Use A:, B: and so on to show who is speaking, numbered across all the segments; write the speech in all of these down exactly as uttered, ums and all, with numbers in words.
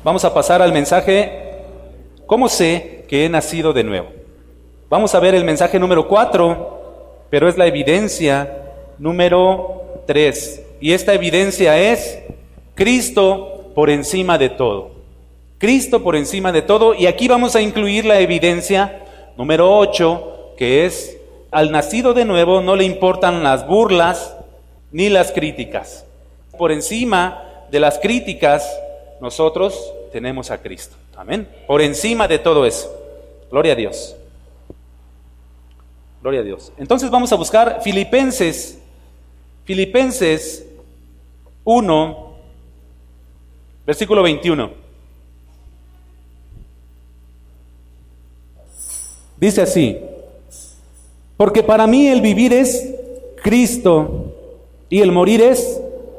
A: Vamos a pasar al mensaje, ¿cómo sé que he nacido de nuevo? Vamos a ver el mensaje número cuatro, pero es la evidencia número tres. Y esta evidencia es Cristo por encima de todo. Cristo por encima de todo. Y aquí vamos a incluir la evidencia número ocho, que es: al nacido de nuevo no le importan las burlas ni las críticas. Por encima de las críticas, nosotros tenemos a Cristo. Amén. Por encima de todo eso. Gloria a Dios. Gloria a Dios. Entonces vamos a buscar Filipenses, Filipenses uno, versículo veintiuno. Dice así: porque para mí el vivir es Cristo y el morir es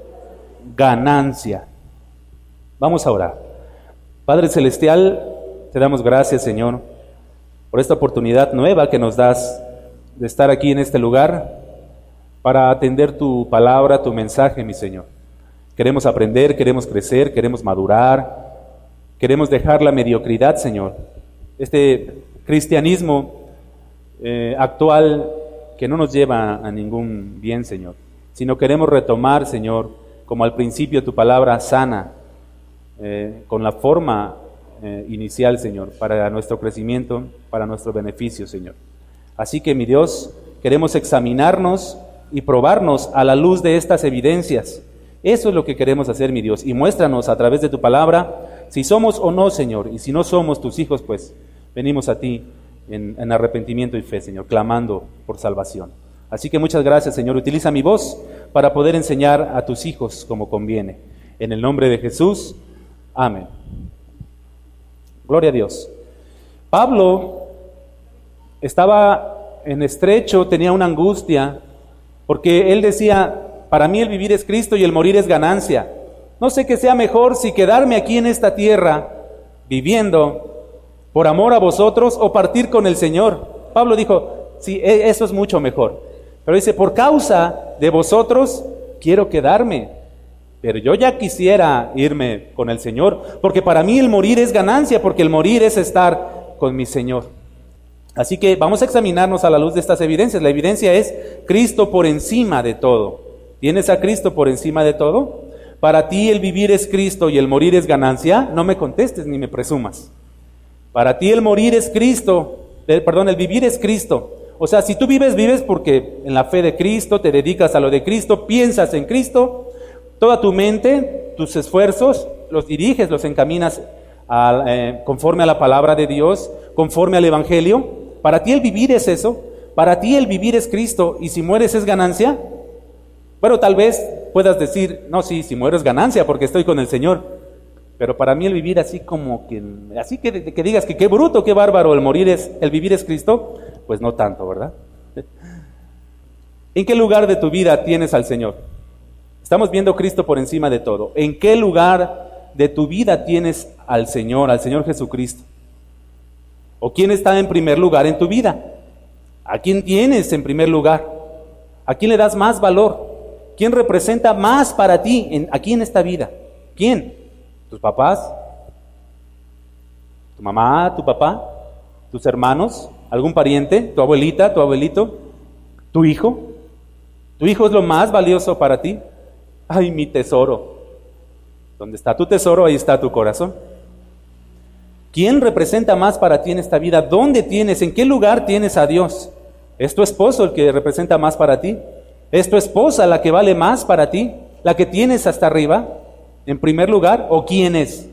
A: ganancia. Vamos a orar. Padre Celestial, te damos gracias, Señor, por esta oportunidad nueva que nos das de estar aquí en este lugar para atender tu palabra, tu mensaje, mi Señor. Queremos aprender, queremos crecer, queremos madurar, queremos dejar la mediocridad, Señor. Este cristianismo eh, actual que no nos lleva a ningún bien, Señor, sino queremos retomar, Señor, como al principio tu palabra sana, eh, con la forma eh, inicial, Señor, para nuestro crecimiento, para nuestro beneficio, Señor. Así que, mi Dios, queremos examinarnos y probarnos a la luz de estas evidencias. Eso es lo que queremos hacer, mi Dios, y muéstranos a través de tu palabra si somos o no, Señor, y si no somos tus hijos, pues venimos a ti en, en arrepentimiento y fe, Señor, clamando por salvación. Así que muchas gracias, Señor. Utiliza mi voz para poder enseñar a tus hijos como conviene. En el nombre de Jesús, amén. Gloria a Dios. Pablo estaba en estrecho, tenía una angustia, porque él decía: para mí el vivir es Cristo y el morir es ganancia. No sé qué sea mejor, si quedarme aquí en esta tierra viviendo por amor a vosotros o partir con el Señor. Pablo dijo: sí, eso es mucho mejor. Pero dice: por causa de vosotros quiero quedarme, pero yo ya quisiera irme con el Señor, porque para mí el morir es ganancia, porque el morir es estar con mi Señor. Así que vamos a examinarnos a la luz de estas evidencias. La evidencia es Cristo por encima de todo. ¿Tienes a Cristo por encima de todo? Para ti el vivir es Cristo y el morir es ganancia. No me contestes ni me presumas. Para ti el morir es Cristo, eh, perdón, el vivir es Cristo. O sea, si tú vives, vives porque en la fe de Cristo, te dedicas a lo de Cristo, piensas en Cristo, toda tu mente, tus esfuerzos, los diriges, los encaminas a, eh, conforme a la palabra de Dios, conforme al Evangelio. Para ti el vivir es eso, para ti el vivir es Cristo, y si mueres es ganancia. Bueno, tal vez puedas decir: no, sí, si muero es ganancia porque estoy con el Señor. Pero para mí el vivir así como que, así que, que digas que qué bruto, qué bárbaro, el morir es, el vivir es Cristo, pues no tanto, ¿verdad? ¿En qué lugar de tu vida tienes al Señor? Estamos viendo Cristo por encima de todo. ¿En qué lugar de tu vida tienes al Señor, al Señor Jesucristo? ¿O quién está en primer lugar en tu vida? ¿A quién tienes en primer lugar? ¿A quién le das más valor? ¿Quién representa más para ti en, aquí en esta vida? ¿Quién? ¿Tus papás? ¿Tu mamá, tu papá? ¿Tus hermanos? ¿Algún pariente? ¿Tu abuelita, tu abuelito? ¿Tu hijo? ¿Tu hijo es lo más valioso para ti? ¡Ay, mi tesoro! ¿Dónde está tu tesoro? Ahí está tu corazón. ¿Quién representa más para ti en esta vida? ¿Dónde tienes? ¿En qué lugar tienes a Dios? ¿Es tu esposo el que representa más para ti? ¿Es tu esposa la que vale más para ti? ¿La que tienes hasta arriba, en primer lugar? ¿O quién es?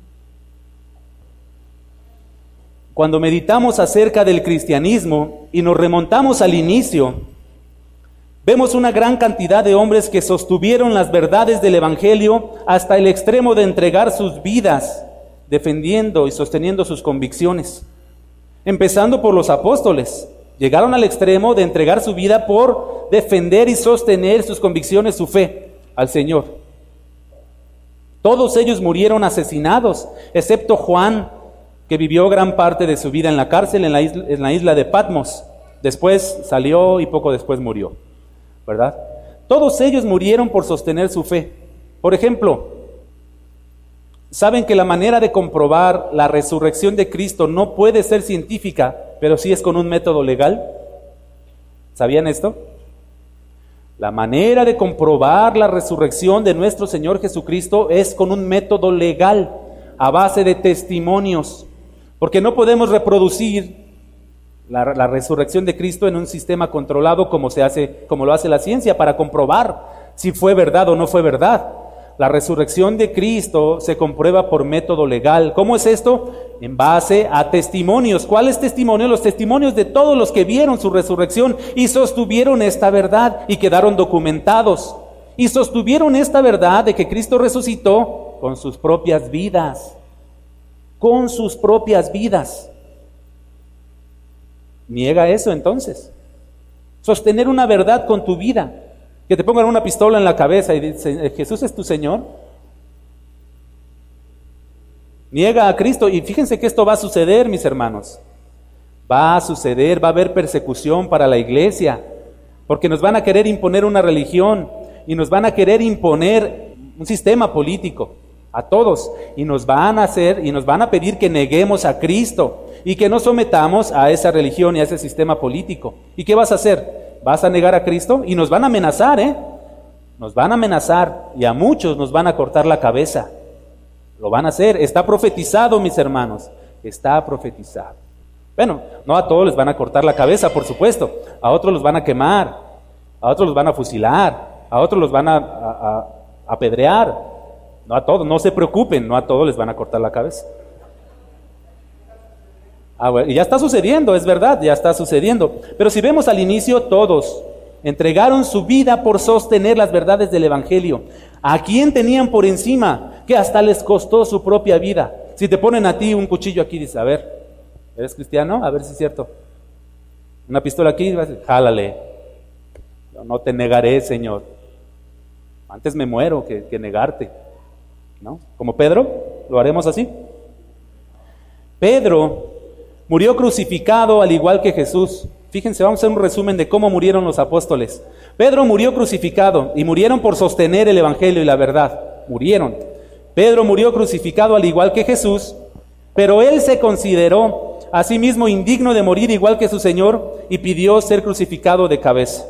A: Cuando meditamos acerca del cristianismo y nos remontamos al inicio, vemos una gran cantidad de hombres que sostuvieron las verdades del Evangelio hasta el extremo de entregar sus vidas, defendiendo y sosteniendo sus convicciones. Empezando por los apóstoles, llegaron al extremo de entregar su vida por defender y sostener sus convicciones, su fe al Señor. Todos ellos murieron asesinados, excepto Juan, que vivió gran parte de su vida en la cárcel, en la isla, en la isla de Patmos. Después salió y poco después murió, ¿verdad? Todos ellos murieron por sostener su fe. Por ejemplo, ¿Saben que la manera de comprobar la resurrección de Cristo no puede ser científica, pero sí es con un método legal? ¿Sabían esto? La manera de comprobar la resurrección de nuestro Señor Jesucristo es con un método legal, a base de testimonios, porque no podemos reproducir la, la resurrección de Cristo en un sistema controlado como se hace, como lo hace la ciencia, para comprobar si fue verdad o no fue verdad. La resurrección de Cristo se comprueba por método legal. ¿Cómo es esto? En base a testimonios. ¿Cuáles testimonios? Los testimonios de todos los que vieron su resurrección y sostuvieron esta verdad y quedaron documentados. Y sostuvieron esta verdad de que Cristo resucitó con sus propias vidas. Con sus propias vidas. Niega eso entonces. Sostener una verdad con tu vida. Que te pongan una pistola en la cabeza y dicen, ¿Jesús es tu Señor? Niega a Cristo. Y fíjense que esto va a suceder, mis hermanos. Va a suceder, va a haber persecución para la iglesia. Porque nos van a querer imponer una religión. Y nos van a querer imponer un sistema político. A todos. Y nos van a hacer, y nos van a pedir que neguemos a Cristo. Y que no sometamos a esa religión y a ese sistema político. ¿Y qué vas a hacer? ¿Vas a negar a Cristo? Y nos van a amenazar, ¿eh? Nos van a amenazar y a muchos nos van a cortar la cabeza. Lo van a hacer. Está profetizado, mis hermanos. Está profetizado. Bueno, no a todos les van a cortar la cabeza, por supuesto. A otros los van a quemar. A otros los van a fusilar. A otros los van a, a, a apedrear. No a todos, no se preocupen, no a todos les van a cortar la cabeza. Ah, bueno, y ya está sucediendo, es verdad, ya está sucediendo. Pero si vemos al inicio, todos entregaron su vida por sostener las verdades del Evangelio. ¿A quién tenían por encima? Que hasta les costó su propia vida. Si te ponen a ti un cuchillo aquí, dices, a ver, ¿eres cristiano? A ver si es cierto. Una pistola aquí, vas a decir, jálale. Yo no te negaré, Señor. Antes me muero que, que negarte. ¿No? Como Pedro, lo haremos así. Pedro murió crucificado al igual que Jesús. Fíjense, vamos a hacer un resumen de cómo murieron los apóstoles. Pedro murió crucificado y murieron por sostener el Evangelio y la verdad. Murieron. Pedro murió crucificado al igual que Jesús, pero él se consideró a sí mismo indigno de morir igual que su Señor y pidió ser crucificado de cabeza.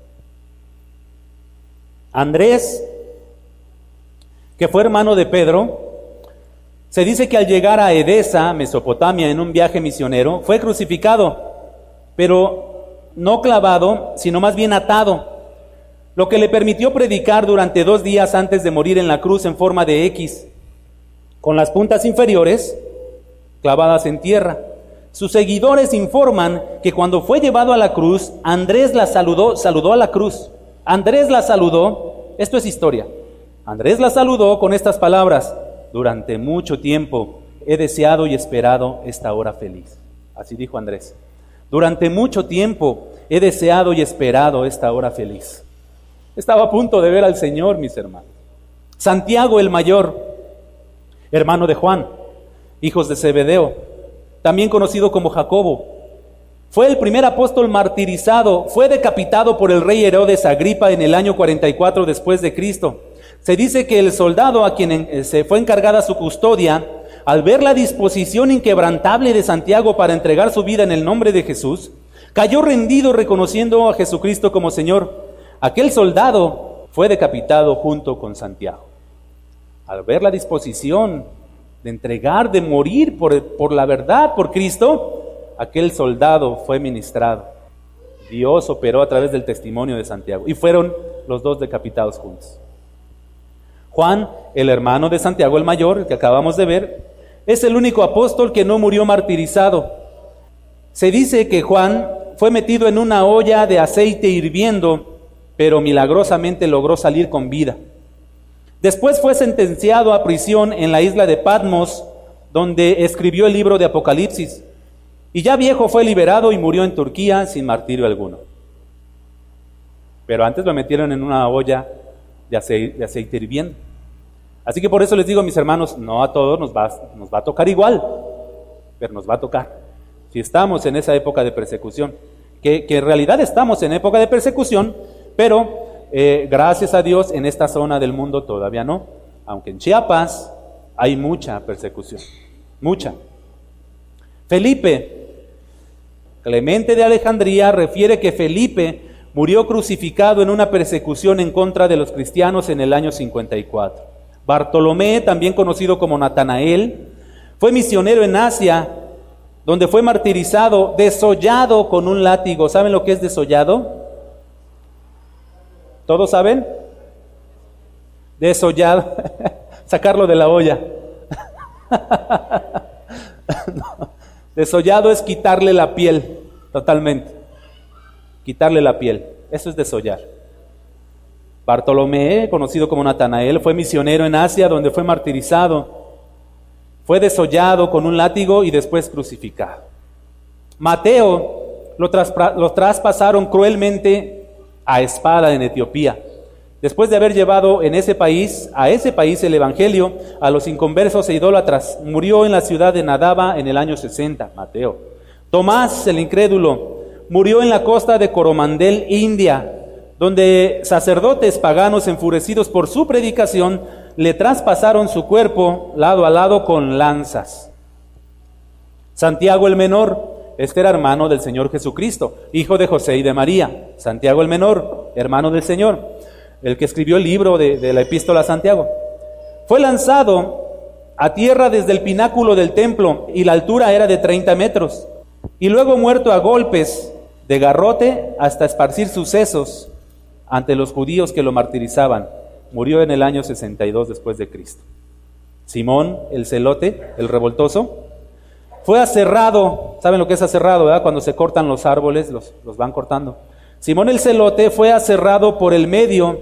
A: Andrés, que fue hermano de Pedro, se dice que al llegar a Edesa, Mesopotamia, en un viaje misionero, fue crucificado, pero no clavado, sino más bien atado, lo que le permitió predicar durante dos días antes de morir en la cruz en forma de X, con las puntas inferiores clavadas en tierra. Sus seguidores informan que cuando fue llevado a la cruz, Andrés la saludó, saludó a la cruz. Andrés la saludó, esto es historia. Andrés la saludó con estas palabras: durante mucho tiempo he deseado y esperado esta hora feliz. Así dijo Andrés. Durante mucho tiempo he deseado y esperado esta hora feliz. Estaba a punto de ver al Señor, mis hermanos. Santiago el mayor, hermano de Juan, hijos de Zebedeo, también conocido como Jacobo, fue el primer apóstol martirizado, fue decapitado por el rey Herodes Agripa en el año cuarenta y cuatro después de Cristo. Se dice que el soldado a quien se fue encargada su custodia, al ver la disposición inquebrantable de Santiago para entregar su vida en el nombre de Jesús, cayó rendido reconociendo a Jesucristo como Señor. Aquel soldado fue decapitado junto con Santiago. Al ver la disposición de entregar, de morir por, por la verdad, por Cristo, aquel soldado fue ministrado. Dios operó a través del testimonio de Santiago y fueron los dos decapitados juntos. Juan, el hermano de Santiago el mayor, el que acabamos de ver, es el único apóstol que no murió martirizado. Se dice que Juan fue metido en una olla de aceite hirviendo, pero milagrosamente logró salir con vida. Después fue sentenciado a prisión en la isla de Patmos, donde escribió el libro de Apocalipsis. Y ya viejo fue liberado y murió en Turquía sin martirio alguno. Pero antes lo metieron en una olla de aceite, de aceite hirviendo. Así que por eso les digo, mis hermanos, no a todos nos va, nos va a tocar igual, pero nos va a tocar. Si estamos en esa época de persecución, que, que en realidad estamos en época de persecución, pero eh, gracias a Dios en esta zona del mundo todavía no. Aunque en Chiapas, hay mucha persecución, mucha. Felipe, Clemente de Alejandría refiere que Felipe murió crucificado en una persecución en contra de los cristianos en el año cincuenta y cuatro. Bartolomé, también conocido como Natanael, fue misionero en Asia, donde fue martirizado, desollado con un látigo. ¿Saben lo que es desollado? ¿Todos saben? Desollado, sacarlo de la olla. No. Desollado es quitarle la piel, totalmente. Quitarle la piel, eso es desollar. Bartolomé, conocido como Natanael, fue misionero en Asia, donde fue martirizado. Fue desollado con un látigo y después crucificado. Mateo lo, traspa- lo traspasaron cruelmente a espada en Etiopía. Después de haber llevado en ese país, a ese país el evangelio, a los inconversos e idólatras, murió en la ciudad de Nadaba en el año sesenta, Mateo. Tomás, el incrédulo, murió en la costa de Coromandel, India, donde sacerdotes paganos enfurecidos por su predicación le traspasaron su cuerpo lado a lado con lanzas. Santiago el menor, este era hermano del Señor Jesucristo, hijo de José y de María. Santiago el menor, hermano del Señor, el que escribió el libro de, de la epístola a Santiago, fue lanzado a tierra desde el pináculo del templo y la altura era de treinta metros, y luego muerto a golpes de garrote hasta esparcir sus sesos ante los judíos que lo martirizaban. Murió en el año sesenta y dos después de Cristo. Simón, el celote, el revoltoso, fue aserrado. ¿Saben lo que es aserrado, verdad? Cuando se cortan los árboles, los, los van cortando. Simón el celote fue aserrado por el medio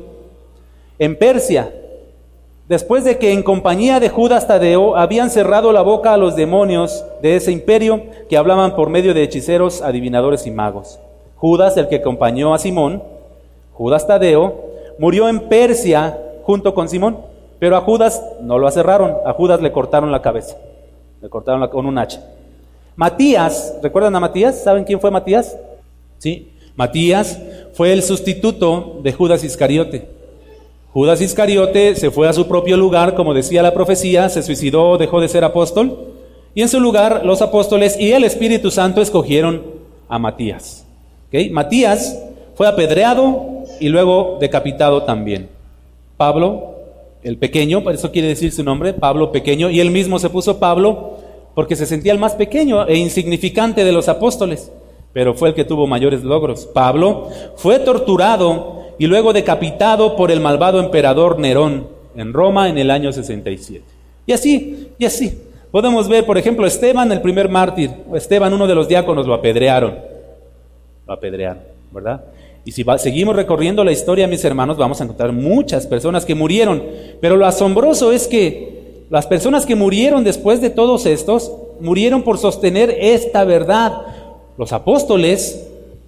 A: en Persia, después de que en compañía de Judas Tadeo habían cerrado la boca a los demonios de ese imperio que hablaban por medio de hechiceros, adivinadores y magos. Judas, el que acompañó a Simón, Judas Tadeo, murió en Persia junto con Simón, pero a Judas no lo aserraron, a Judas le cortaron la cabeza, le cortaron la, con un hacha. Matías, ¿recuerdan a Matías? ¿Saben quién fue Matías? Sí, Matías fue el sustituto de Judas Iscariote. Judas Iscariote se fue a su propio lugar, como decía la profecía, se suicidó, dejó de ser apóstol, y en su lugar los apóstoles y el Espíritu Santo escogieron a Matías. ¿Okay? Matías fue apedreado y luego decapitado también. Pablo, el pequeño, por eso quiere decir su nombre, Pablo pequeño, y él mismo se puso Pablo porque se sentía el más pequeño e insignificante de los apóstoles, pero fue el que tuvo mayores logros. Pablo fue torturado y luego decapitado por el malvado emperador Nerón en Roma en el año sesenta y siete. Y así, y así. Podemos ver, por ejemplo, Esteban, el primer mártir. Esteban, uno de los diáconos, lo apedrearon. Lo apedrearon, ¿verdad? Y si va, seguimos recorriendo la historia, mis hermanos, vamos a encontrar muchas personas que murieron. Pero lo asombroso es que las personas que murieron después de todos estos, murieron por sostener esta verdad. Los apóstoles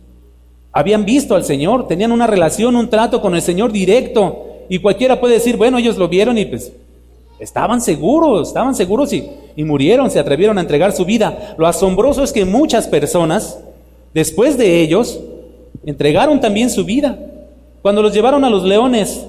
A: habían visto al Señor, tenían una relación, un trato con el Señor directo, y cualquiera puede decir, bueno, ellos lo vieron y pues estaban seguros, estaban seguros y, y murieron, se atrevieron a entregar su vida. Lo asombroso es que muchas personas, después de ellos, entregaron también su vida. Cuando los llevaron a los leones,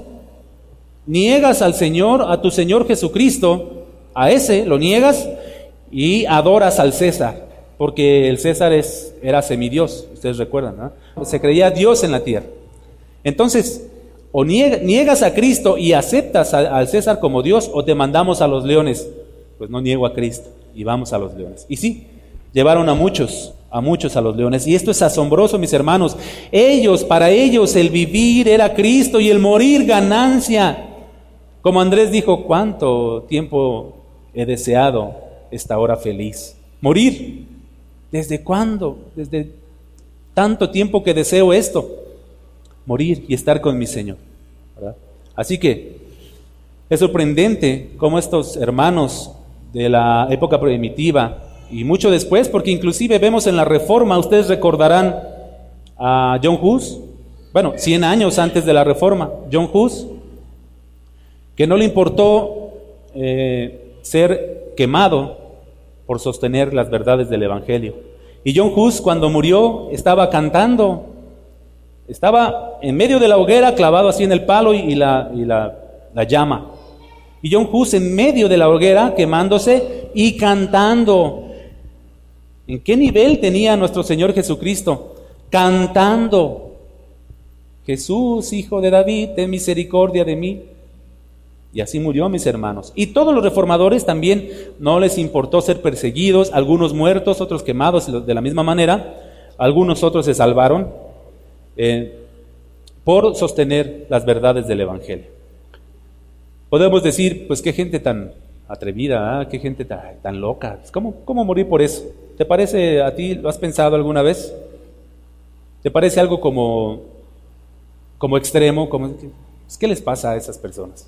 A: niegas al Señor, a tu Señor Jesucristo, a ese lo niegas y adoras al César. Porque el César es, era semidios, ustedes recuerdan, ¿no? Se creía Dios en la tierra. Entonces, o niegas a Cristo y aceptas a, al César como Dios, o te mandamos a los leones. Pues no niego a Cristo y vamos a los leones. Y sí, llevaron a muchos, a muchos a los leones. Y esto es asombroso, mis hermanos. Ellos, para ellos el vivir era Cristo y el morir ganancia. Como Andrés dijo, ¿cuánto tiempo he deseado esta hora feliz? Morir. ¿Desde cuándo? Desde tanto tiempo que deseo esto. Morir y estar con mi Señor, ¿verdad? Así que es sorprendente cómo estos hermanos de la época primitiva y mucho después, porque inclusive vemos en la Reforma, ustedes recordarán a John Hus, bueno, cien años antes de la Reforma, John Hus, que no le importó eh, ser quemado por sostener las verdades del Evangelio. Y John Hus, cuando murió, estaba cantando, estaba en medio de la hoguera, clavado así en el palo y, y, la, y la, la llama. Y John Hus en medio de la hoguera, quemándose y cantando. ¿En qué nivel tenía nuestro Señor Jesucristo? Cantando: Jesús, hijo de David, ten misericordia de mí. Y así murió, mis hermanos. Y todos los reformadores también no les importó ser perseguidos, algunos muertos, otros quemados de la misma manera, algunos otros se salvaron eh, por sostener las verdades del Evangelio. Podemos decir, pues qué gente tan atrevida, ¿eh? Qué gente tan, tan loca. ¿Cómo, ¿Cómo morir por eso? ¿Te parece a ti, lo has pensado alguna vez? ¿Te parece algo como, como extremo? Como, ¿qué les pasa a esas personas?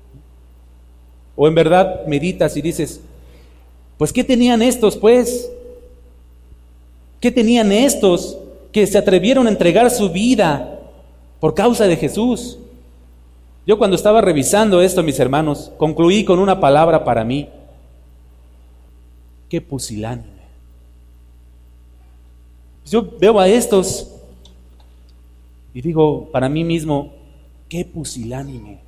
A: O en verdad meditas y dices, pues ¿qué tenían estos pues? ¿Qué tenían estos que se atrevieron a entregar su vida por causa de Jesús? Yo cuando estaba revisando esto, mis hermanos, concluí con una palabra para mí: qué pusilánime. Yo veo a estos y digo para mí mismo, qué pusilánime.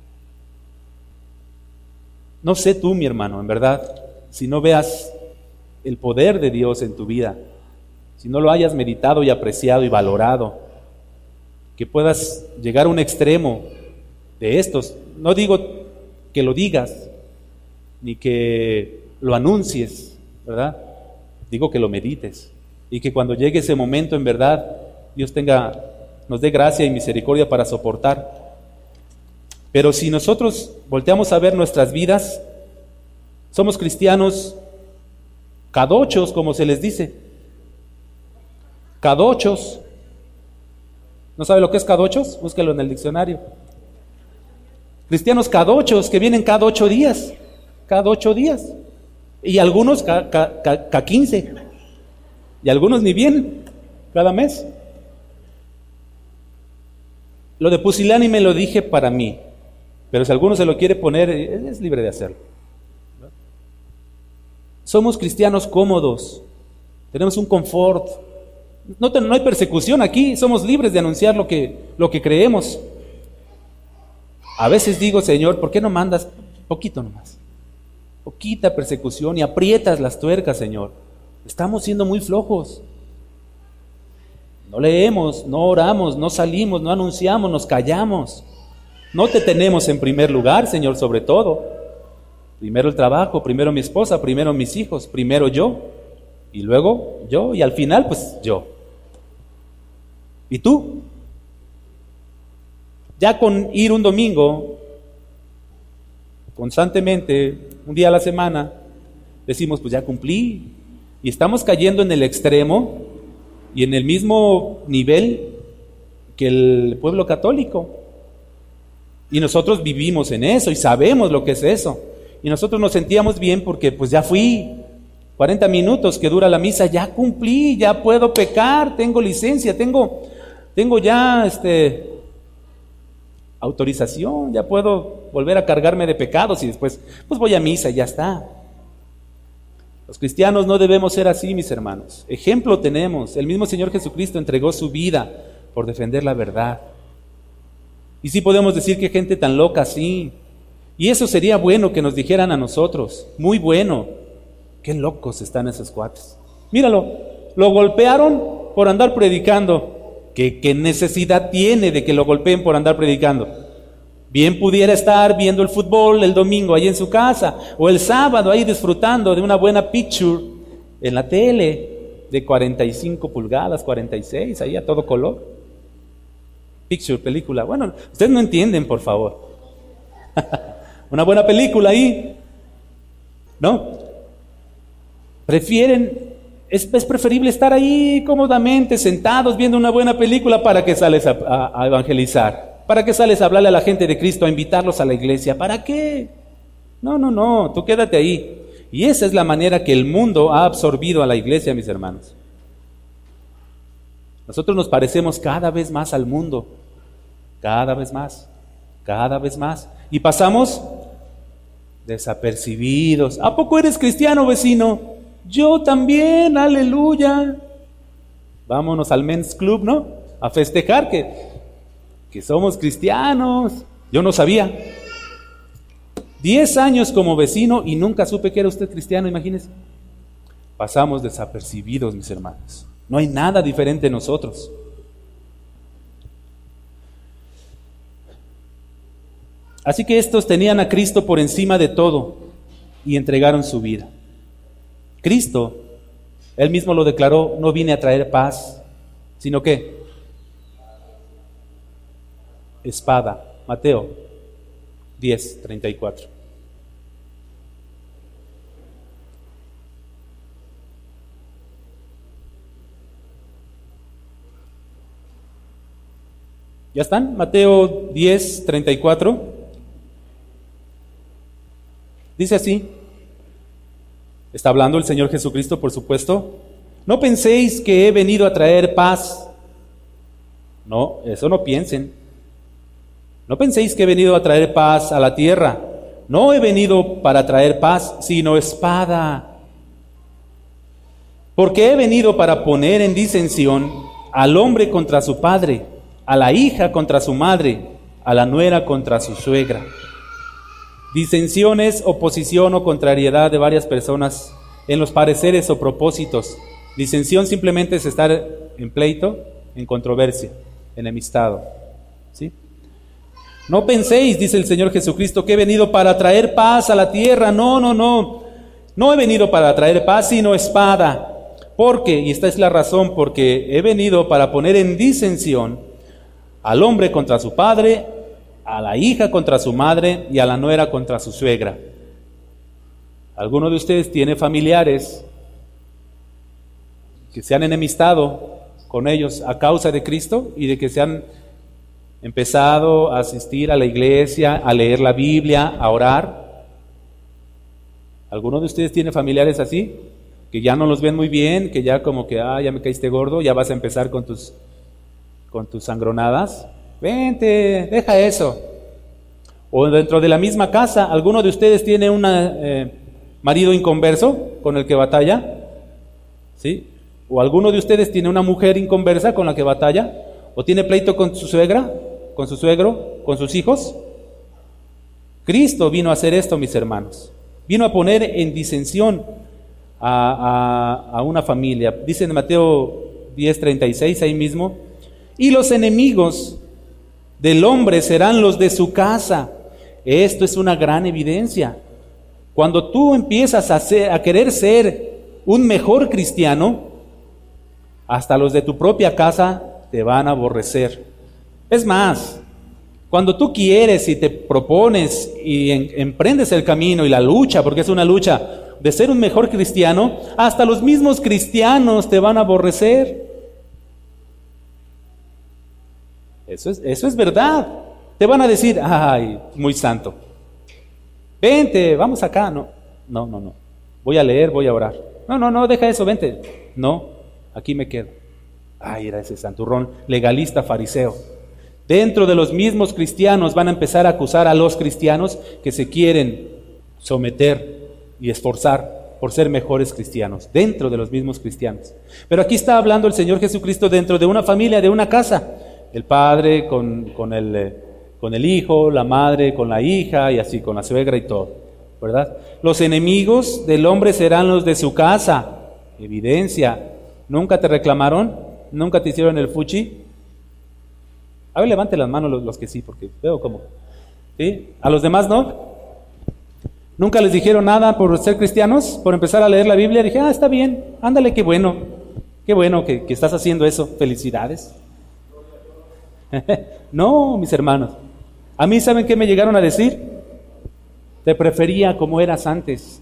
A: No sé tú, mi hermano, en verdad, si no veas el poder de Dios en tu vida, si no lo hayas meditado y apreciado y valorado, que puedas llegar a un extremo de estos. No digo que lo digas, ni que lo anuncies, ¿verdad? Digo que lo medites, y que cuando llegue ese momento, en verdad, Dios tenga, nos dé gracia y misericordia para soportar. Pero si nosotros volteamos a ver nuestras vidas, somos cristianos cadochos, como se les dice. Cadochos. ¿No sabe lo que es cadochos? Búsquelo en el diccionario. Cristianos cadochos que vienen cada ocho días. Cada ocho días. Y algunos cada ca, ca, ca quince. Y algunos ni vienen cada mes. Lo de pusilánime lo dije para mí. Pero si alguno se lo quiere poner, es libre de hacerlo. Somos cristianos cómodos, tenemos un confort, no, no hay persecución aquí, somos libres de anunciar lo que, lo que creemos. A veces digo, Señor, ¿por qué no mandas poquito nomás? Poquita persecución y aprietas las tuercas, Señor. Estamos siendo muy flojos. No leemos, no oramos, no salimos, no anunciamos, nos callamos. No te tenemos en primer lugar, Señor, sobre todo. Primero el trabajo, primero mi esposa, primero mis hijos, primero yo, y luego yo, y al final, pues yo. ¿Y tú? Ya con ir un domingo, constantemente, un día a la semana, decimos, pues ya cumplí, y estamos cayendo en el extremo y en el mismo nivel que el pueblo católico. Y nosotros vivimos en eso y sabemos lo que es eso. Y nosotros nos sentíamos bien porque pues ya fui, cuarenta minutos que dura la misa, ya cumplí, ya puedo pecar, tengo licencia, tengo, tengo ya este, autorización, ya puedo volver a cargarme de pecados y después pues voy a misa y ya está. Los cristianos no debemos ser así, mis hermanos. Ejemplo tenemos, el mismo Señor Jesucristo entregó su vida por defender la verdad. Y sí podemos decir que gente tan loca así. Y eso sería bueno que nos dijeran a nosotros, muy bueno. Qué locos están esos cuates. Míralo, lo golpearon por andar predicando. ¿Qué, qué necesidad tiene de que lo golpeen por andar predicando? Bien pudiera estar viendo el fútbol el domingo ahí en su casa, o el sábado ahí disfrutando de una buena picture en la tele de cuarenta y cinco pulgadas, cuarenta y seis, ahí a todo color. Picture, película. Bueno, ustedes no entienden, por favor. Una buena película ahí, ¿no? Prefieren, es, es preferible estar ahí cómodamente, sentados, viendo una buena película. ¿Para qué sales a, a, a evangelizar? ¿Para qué sales a hablarle a la gente de Cristo, a invitarlos a la iglesia? ¿Para qué? No, no, no, tú quédate ahí. Y esa es la manera que el mundo ha absorbido a la iglesia, mis hermanos. Nosotros nos parecemos cada vez más al mundo, cada vez más, cada vez más. Y pasamos desapercibidos. ¿A poco eres cristiano, vecino? Yo también, aleluya. Vámonos al Men's Club, ¿no? A festejar que, que somos cristianos. Yo no sabía. Diez años como vecino y nunca supe que era usted cristiano, imagínese. Pasamos desapercibidos, mis hermanos. No hay nada diferente en nosotros. Así que estos tenían a Cristo por encima de todo y entregaron su vida. Cristo, Él mismo lo declaró, no vine a traer paz, sino que espada. Mateo diez, treinta y cuatro. ¿Ya están? Mateo diez, treinta y cuatro. Dice así, está hablando el Señor Jesucristo, por supuesto. No penséis que he venido a traer paz. No, eso no piensen. No penséis que he venido a traer paz a la tierra. No he venido para traer paz, sino espada. Porque he venido para poner en disensión al hombre contra su padre, a la hija contra su madre, a la nuera contra su suegra. Disensión es oposición o contrariedad de varias personas en los pareceres o propósitos. Disensión simplemente es estar en pleito, en controversia, enemistado. ¿Sí? No penséis, dice el Señor Jesucristo, que he venido para traer paz a la tierra. No, no, no. No he venido para traer paz, sino espada. Porque, y esta es la razón, porque he venido para poner en disensión al hombre contra su padre, a la hija contra su madre y a la nuera contra su suegra. ¿Alguno de ustedes tiene familiares que se han enemistado con ellos a causa de Cristo y de que se han empezado a asistir a la iglesia, a leer la Biblia, a orar? ¿Alguno de ustedes tiene familiares así? Que ya no los ven muy bien, que ya como que, ah, ya me caíste gordo, ya vas a empezar con tus, con tus sangronadas. Vente, deja eso. O dentro de la misma casa, ¿alguno de ustedes tiene un eh, marido inconverso con el que batalla? ¿Sí? ¿O alguno de ustedes tiene una mujer inconversa con la que batalla? ¿O tiene pleito con su suegra, con su suegro, con sus hijos? Cristo vino a hacer esto, mis hermanos. Vino a poner en disensión a, a, a una familia. Dice en Mateo diez, treinta y seis, ahí mismo, y los enemigos del hombre serán los de su casa. Esto es una gran evidencia. Cuando tú empiezas a, ser, a querer ser un mejor cristiano, hasta los de tu propia casa te van a aborrecer. Es más, cuando tú quieres y te propones y en, emprendes el camino y la lucha, porque es una lucha de ser un mejor cristiano, hasta los mismos cristianos te van a aborrecer. Eso es, eso es verdad. Te van a decir, ay, muy santo. Vente, vamos acá. No, no, no, no. Voy a leer, voy a orar. No, no, no, deja eso, vente. No, aquí me quedo. Ay, era ese santurrón legalista fariseo. Dentro de los mismos cristianos van a empezar a acusar a los cristianos que se quieren someter y esforzar por ser mejores cristianos. Dentro de los mismos cristianos. Pero aquí está hablando el Señor Jesucristo dentro de una familia, de una casa. El padre con, con, el, eh, con el hijo, la madre con la hija y así, con la suegra y todo, ¿verdad? Los enemigos del hombre serán los de su casa. Evidencia. ¿Nunca te reclamaron? ¿Nunca te hicieron el fuchi? A ver, levante las manos los, los que sí, porque veo como... ¿Sí? ¿A los demás no? ¿Nunca les dijeron nada por ser cristianos? Por empezar a leer la Biblia. Dije, ah, está bien, ándale, qué bueno. Qué bueno que, que estás haciendo eso. Felicidades. No, mis hermanos. A mí, ¿saben qué me llegaron a decir? Te prefería como eras antes.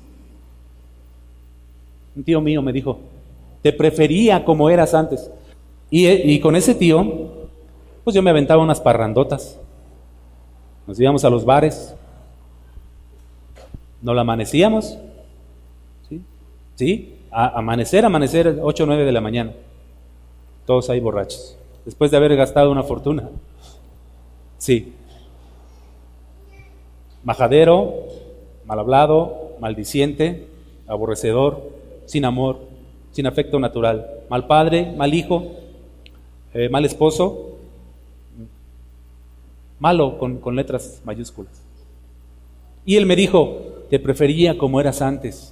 A: Un tío mío me dijo, te prefería como eras antes. Y, y con ese tío, pues yo me aventaba unas parrandotas. Nos íbamos a los bares. Nos la amanecíamos. ¿Sí? ¿Sí? A, amanecer, amanecer, ocho o nueve de la mañana. Todos ahí borrachos. Después de haber gastado una fortuna. Sí. Majadero, mal hablado, maldiciente, aborrecedor, sin amor, sin afecto natural. Mal padre, mal hijo, eh, mal esposo. Malo con, con letras mayúsculas. Y él me dijo, te prefería como eras antes.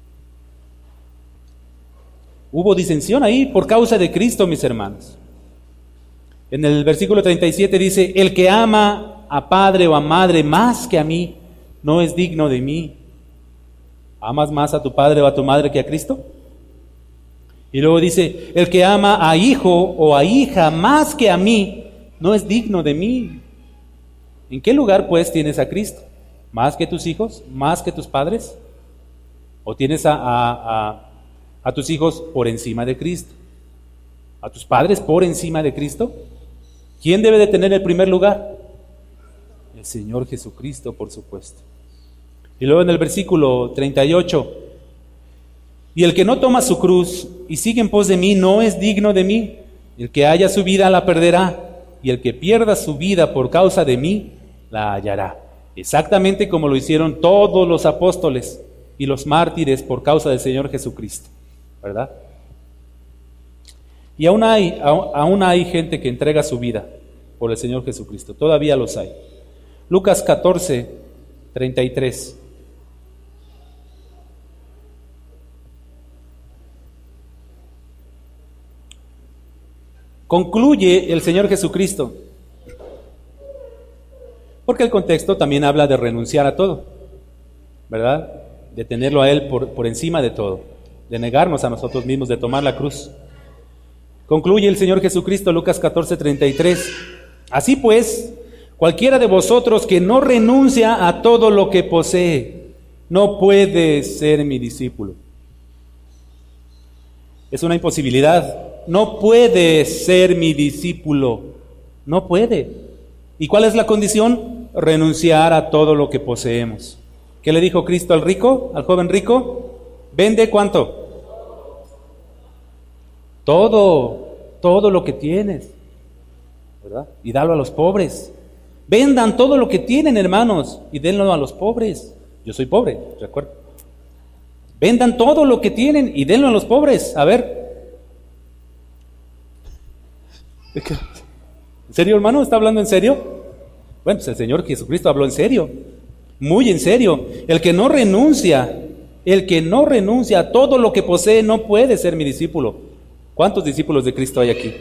A: Hubo disensión ahí por causa de Cristo, mis hermanos. En el versículo treinta y siete dice, el que ama a padre o a madre más que a mí, no es digno de mí. ¿Amas más a tu padre o a tu madre que a Cristo? Y luego dice, el que ama a hijo o a hija más que a mí, no es digno de mí. ¿En qué lugar pues tienes a Cristo? ¿Más que tus hijos? ¿Más que tus padres? ¿O tienes a, a, a, a tus hijos por encima de Cristo? ¿A tus padres por encima de Cristo? ¿Quién debe de tener el primer lugar? El Señor Jesucristo, por supuesto. Y luego en el versículo treinta y ocho, y el que no toma su cruz y sigue en pos de mí no es digno de mí. El que haya su vida la perderá, y el que pierda su vida por causa de mí la hallará. Exactamente como lo hicieron todos los apóstoles y los mártires por causa del Señor Jesucristo, ¿verdad? Y aún hay, aún hay gente que entrega su vida por el Señor Jesucristo, todavía los hay. Lucas catorce, treinta y tres. Concluye el Señor Jesucristo, porque el contexto también habla de renunciar a todo, ¿verdad? De tenerlo a Él por, por encima de todo, de negarnos a nosotros mismos, de tomar la cruz. Concluye el Señor Jesucristo, Lucas catorce, treinta y tres. Así pues, cualquiera de vosotros que no renuncia a todo lo que posee, no puede ser mi discípulo. Es una imposibilidad. No puede ser mi discípulo. No puede. ¿Y cuál es la condición? Renunciar a todo lo que poseemos. ¿Qué le dijo Cristo al rico, al joven rico? ¿Vende cuánto? Todo, todo lo que tienes, ¿verdad? Y dalo a los pobres. Vendan todo lo que tienen, hermanos, y denlo a los pobres. Yo soy pobre, recuerdo. Vendan todo lo que tienen y denlo a los pobres. A ver. ¿En serio, hermano? ¿Está hablando en serio? Bueno, pues el Señor Jesucristo habló en serio, muy en serio. El que no renuncia, el que no renuncia a todo lo que posee no puede ser mi discípulo. ¿Cuántos discípulos de Cristo hay aquí?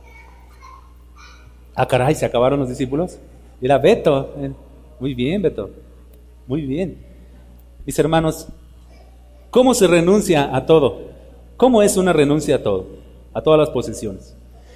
A: Ah, caray, ¿se acabaron los discípulos? Mira, Beto. Muy bien, Beto. Muy bien. Mis hermanos, ¿cómo se renuncia a todo? ¿Cómo es una renuncia a todo? A todas las posesiones.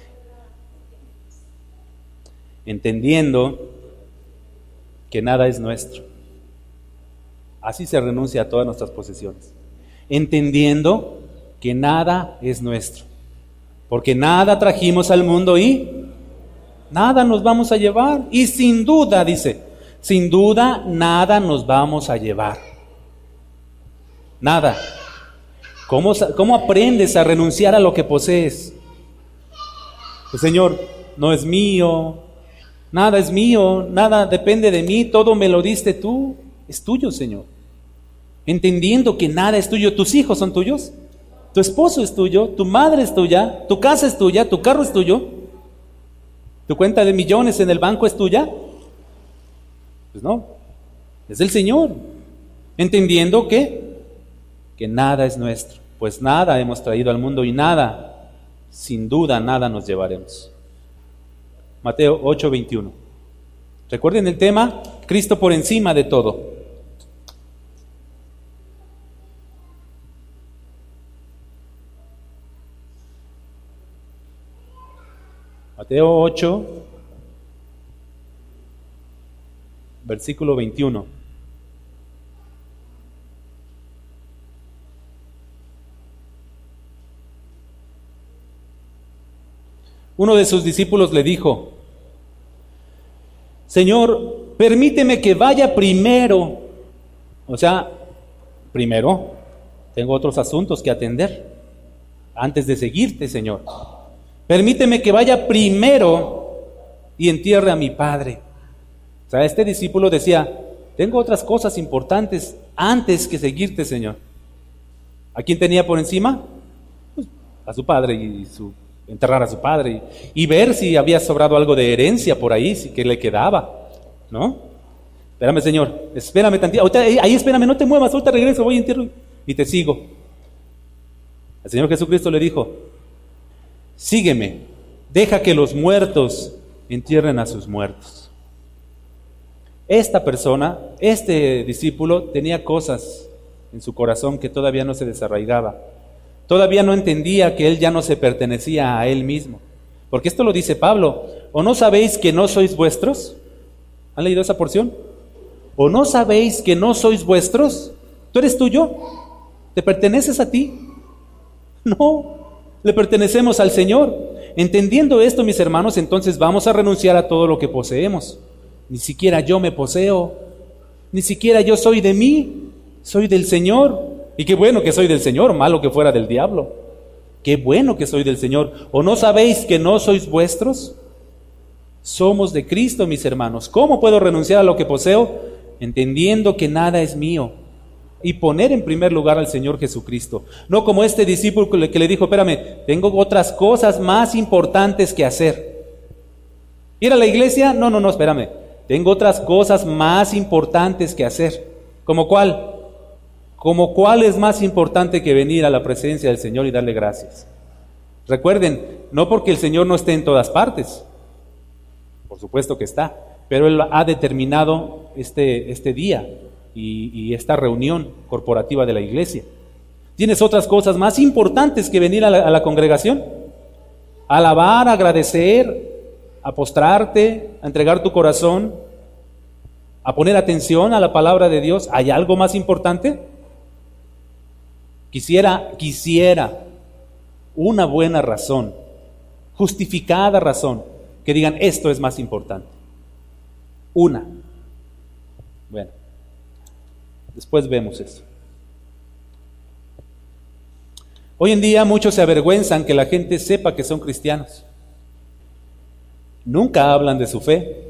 A: Entendiendo que nada es nuestro. Así se renuncia a todas nuestras posesiones. Entendiendo que nada es nuestro. Porque nada trajimos al mundo y nada nos vamos a llevar. Y sin duda, dice, sin duda nada nos vamos a llevar. Nada. ¿Cómo, cómo aprendes a renunciar a lo que posees? Pues, Señor, no es mío. Nada es mío, nada depende de mí, todo me lo diste tú, es tuyo, Señor. Entendiendo que nada es tuyo, tus hijos son tuyos, tu esposo es tuyo, tu madre es tuya, tu casa es tuya, tu carro es tuyo, tu cuenta de millones en el banco es tuya. Pues no, es del Señor. Entendiendo que, que nada es nuestro, pues nada hemos traído al mundo y nada, sin duda nada nos llevaremos. Mateo ocho, veintiuno. Recuerden el tema, Cristo por encima de todo. Mateo ocho, versículo veintiuno. Uno de sus discípulos le dijo: Señor, permíteme que vaya primero. O sea, primero, tengo otros asuntos que atender antes de seguirte, Señor. Permíteme que vaya primero y entierre a mi padre. O sea, este discípulo decía: tengo otras cosas importantes antes que seguirte, Señor. ¿A quién tenía por encima? Pues a su padre y su enterrar a su padre y, y ver si había sobrado algo de herencia por ahí, si que le quedaba, ¿no? Espérame, Señor, espérame tantito, ahorita, ahí, ahí espérame, no te muevas, ahorita regreso, voy a entierro y te sigo. El Señor Jesucristo le dijo, sígueme, deja que los muertos entierren a sus muertos. Esta persona, este discípulo, tenía cosas en su corazón que todavía no se desarraigaba. Todavía no entendía que él ya no se pertenecía a él mismo. Porque esto lo dice Pablo. ¿O no sabéis que no sois vuestros? ¿Han leído esa porción? ¿O no sabéis que no sois vuestros? ¿Tú eres tuyo? ¿Te perteneces a ti? No, le pertenecemos al Señor. Entendiendo esto, mis hermanos, entonces vamos a renunciar a todo lo que poseemos. Ni siquiera yo me poseo, ni siquiera yo soy de mí, soy del Señor. Y qué bueno que soy del Señor, malo que fuera del diablo. Qué bueno que soy del Señor. ¿O no sabéis que no sois vuestros? Somos de Cristo, mis hermanos. ¿Cómo puedo renunciar a lo que poseo? Entendiendo que nada es mío y poner en primer lugar al Señor Jesucristo. No como este discípulo que le dijo, espérame, tengo otras cosas más importantes que hacer. ¿Ir a la iglesia? No, no, no, espérame. Tengo otras cosas más importantes que hacer. ¿Como cuál? ¿Como cuál es más importante que venir a la presencia del Señor y darle gracias? Recuerden, no porque el Señor no esté en todas partes. Por supuesto que está. Pero Él ha determinado este, este día y, y esta reunión corporativa de la iglesia. ¿Tienes otras cosas más importantes que venir a la, a la congregación? Alabar, agradecer, a postrarte, a entregar tu corazón, a poner atención a la palabra de Dios. ¿Hay algo más importante? Quisiera, quisiera una buena razón, justificada razón, que digan esto es más importante. Una. Bueno, después vemos eso. Hoy en día muchos se avergüenzan que la gente sepa que son cristianos. Nunca hablan de su fe.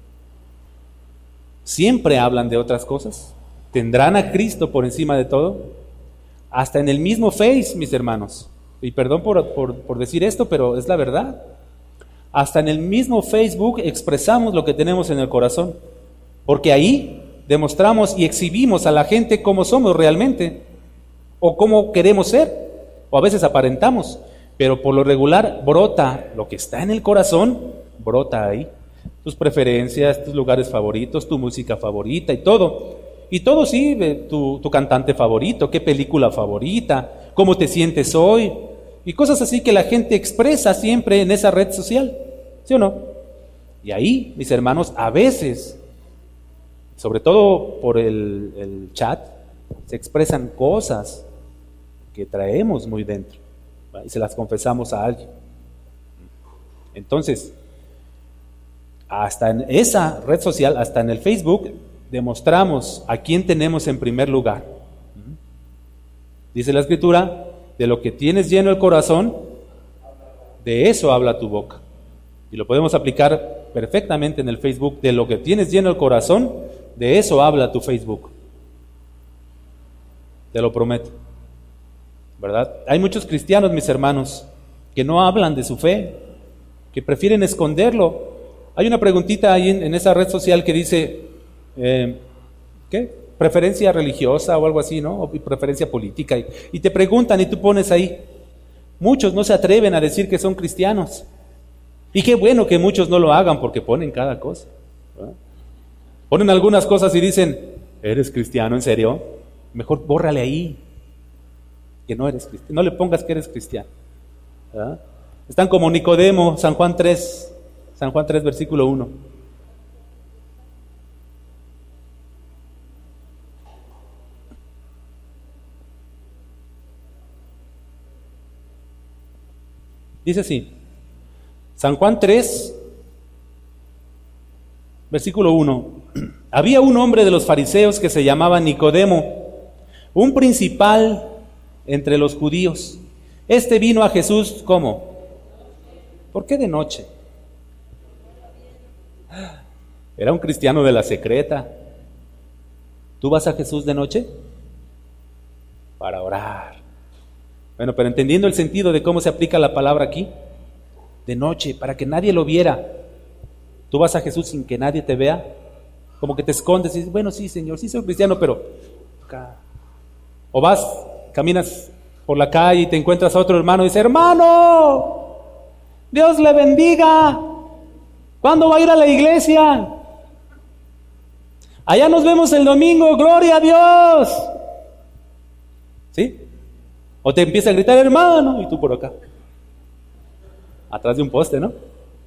A: Siempre hablan de otras cosas. ¿Tendrán a Cristo por encima de todo? Hasta en el mismo Face, mis hermanos. Y perdón por, por, por decir esto, pero es la verdad. Hasta en el mismo Facebook expresamos lo que tenemos en el corazón. Porque ahí demostramos y exhibimos a la gente cómo somos realmente. O cómo queremos ser. O a veces aparentamos. Pero por lo regular brota lo que está en el corazón. Brota ahí, tus preferencias, tus lugares favoritos, tu música favorita y todo. Y todo sí, tu, tu cantante favorito, qué película favorita, cómo te sientes hoy, y cosas así que la gente expresa siempre en esa red social, ¿sí o no? Y ahí, mis hermanos, a veces, sobre todo por el, el chat, se expresan cosas que traemos muy dentro, ¿va? Y se las confesamos a alguien. Entonces, hasta en esa red social, hasta en el Facebook, demostramos a quién tenemos en primer lugar. Dice la Escritura, de lo que tienes lleno el corazón, de eso habla tu boca. Y lo podemos aplicar perfectamente en el Facebook. De lo que tienes lleno el corazón, de eso habla tu Facebook. Te lo prometo. ¿Verdad? Hay muchos cristianos, mis hermanos, que no hablan de su fe, que prefieren esconderlo. Hay una preguntita ahí en, en esa red social que dice, eh, ¿qué? Preferencia religiosa o algo así, ¿no? O preferencia política. Y, y te preguntan y tú pones ahí. Muchos no se atreven a decir que son cristianos. Y qué bueno que muchos no lo hagan porque ponen cada cosa, ¿verdad? Ponen algunas cosas y dicen, ¿eres cristiano en serio? Mejor bórrale ahí que no eres cristiano. No le pongas que eres cristiano, ¿verdad? Están como Nicodemo, San Juan tres, San Juan tres, versículo uno. Dice así, San Juan tres, versículo uno. Había un hombre de los fariseos que se llamaba Nicodemo, un principal entre los judíos. Este vino a Jesús, ¿cómo? ¿Por qué de noche? Era un cristiano de la secreta. ¿Tú vas a Jesús de noche? Para orar. Bueno, pero entendiendo el sentido de cómo se aplica la palabra aquí, de noche, para que nadie lo viera. ¿Tú vas a Jesús sin que nadie te vea? Como que te escondes y dices, bueno, sí, Señor, sí soy cristiano, pero acá. O vas, caminas por la calle y te encuentras a otro hermano y dices, hermano, Dios le bendiga. ¿Cuándo va a ir a la iglesia? Allá nos vemos el domingo, gloria a Dios. ¿Sí? O te empieza a gritar, hermano, y tú por acá. Atrás de un poste, ¿no?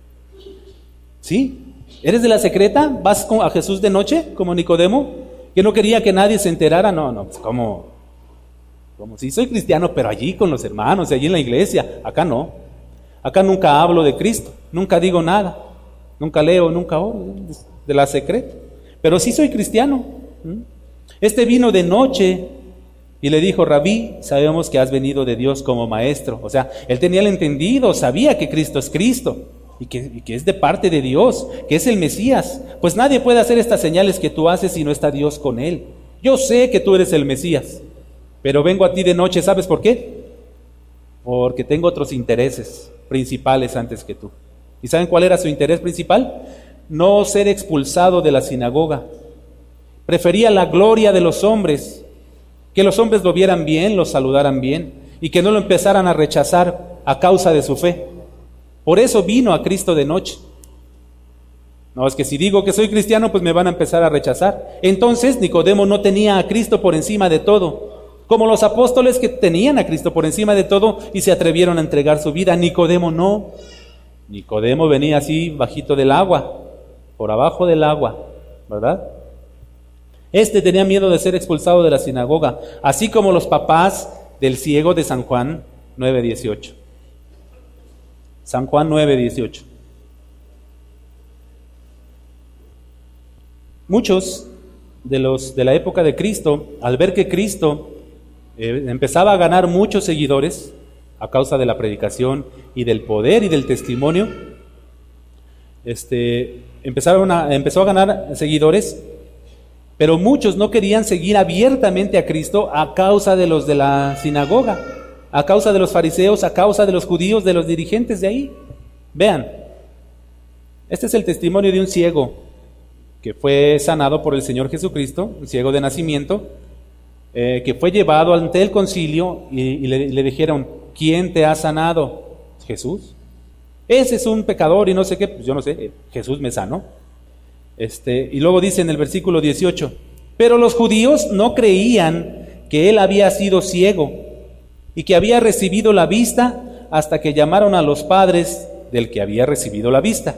A: ¿Sí? ¿Eres de la secreta? ¿Vas con, a Jesús de noche, como Nicodemo? Que no quería que nadie se enterara. No, no, pues como, como si soy cristiano, pero allí con los hermanos, allí en la iglesia. Acá no. Acá nunca hablo de Cristo, nunca digo nada, nunca leo, nunca oro de la secreta. Pero sí soy cristiano. Este vino de noche y le dijo, Rabí, sabemos que has venido de Dios como maestro. O sea, él tenía el entendido, sabía que Cristo es Cristo. Y que, y que es de parte de Dios, que es el Mesías. Pues nadie puede hacer estas señales que tú haces si no está Dios con él. Yo sé que tú eres el Mesías, pero vengo a ti de noche, ¿sabes por qué? Porque tengo otros intereses principales antes que tú. ¿Y saben cuál era su interés principal? No ser expulsado de la sinagoga. Prefería la gloria de los hombres, que los hombres lo vieran bien, lo saludaran bien, y que no lo empezaran a rechazar a causa de su fe. Por eso vino a Cristo de noche. No, es que si digo que soy cristiano, pues me van a empezar a rechazar. Entonces Nicodemo no tenía a Cristo por encima de todo, como los apóstoles que tenían a Cristo por encima de todo y se atrevieron a entregar su vida. Nicodemo no. Nicodemo venía así bajito del agua, por abajo del agua, ¿verdad? Este tenía miedo de ser expulsado de la sinagoga, así como los papás del ciego de San Juan nueve dieciocho. San Juan nueve dieciocho. Muchos de los de la época de Cristo, al ver que Cristo eh, empezaba a ganar muchos seguidores a causa de la predicación y del poder y del testimonio, este, empezaron a, empezó a ganar seguidores, pero muchos no querían seguir abiertamente a Cristo a causa de los de la sinagoga, a causa de los fariseos, a causa de los judíos, de los dirigentes de ahí. Vean, este es el testimonio de un ciego que fue sanado por el Señor Jesucristo, un ciego de nacimiento, eh, que fue llevado ante el concilio y, y le, le dijeron, ¿quién te ha sanado? Jesús. Ese es un pecador y no sé qué, pues yo no sé, Jesús me sanó. Este, y luego dice en el versículo dieciocho, pero los judíos no creían que él había sido ciego y que había recibido la vista hasta que llamaron a los padres del que había recibido la vista.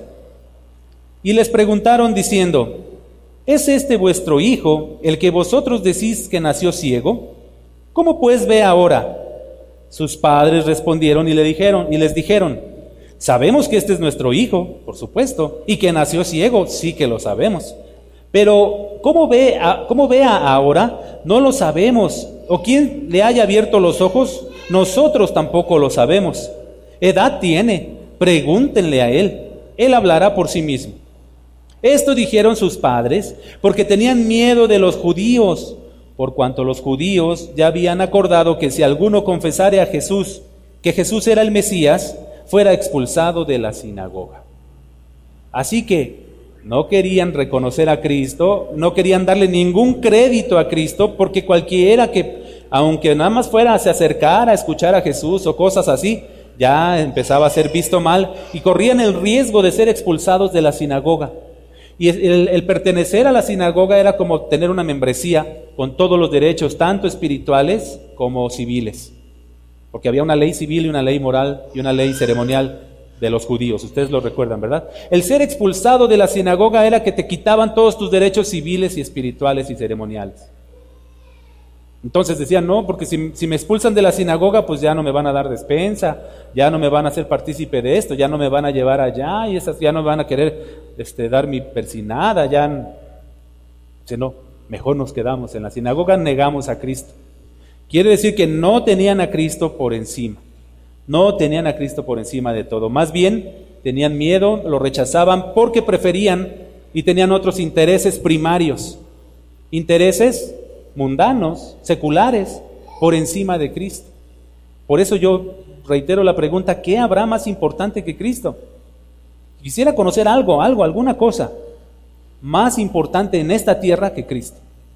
A: Y les preguntaron diciendo, ¿es este vuestro hijo, el que vosotros decís que nació ciego? ¿Cómo pues ve ahora? Sus padres respondieron y le dijeron, y les dijeron, sabemos que este es nuestro hijo, por supuesto, y que nació ciego, sí que lo sabemos. Pero ¿cómo ve, a, cómo vea ahora? No lo sabemos. ¿O quién le haya abierto los ojos? Nosotros tampoco lo sabemos. Edad tiene, pregúntenle a él, él hablará por sí mismo. Esto dijeron sus padres porque tenían miedo de los judíos, por cuanto los judíos ya habían acordado que si alguno confesare a Jesús, que Jesús era el Mesías, fuera expulsado de la sinagoga. Así que no querían reconocer a Cristo, no querían darle ningún crédito a Cristo, porque cualquiera que, aunque nada más fuera, se acercara a escuchar a Jesús o cosas así, ya empezaba a ser visto mal y corrían el riesgo de ser expulsados de la sinagoga. Y el, el pertenecer a la sinagoga era como tener una membresía con todos los derechos, tanto espirituales como civiles. Porque había una ley civil y una ley moral y una ley ceremonial de los judíos. Ustedes lo recuerdan, ¿verdad? El ser expulsado de la sinagoga era que te quitaban todos tus derechos civiles y espirituales y ceremoniales. Entonces decían, no, porque si, si me expulsan de la sinagoga, pues ya no me van a dar despensa, ya no me van a hacer partícipe de esto, ya no me van a llevar allá, y esas ya no me van a querer este, dar mi persinada, ya, si no, mejor nos quedamos en la sinagoga, negamos a Cristo. Quiere decir que no tenían a Cristo por encima, no tenían a Cristo por encima de todo, más bien tenían miedo, lo rechazaban porque preferían y tenían otros intereses primarios, intereses mundanos, seculares, por encima de Cristo. Por eso yo reitero la pregunta, ¿qué habrá más importante que Cristo? Quisiera conocer algo, algo, alguna cosa. más importante en esta tierra que Cristo.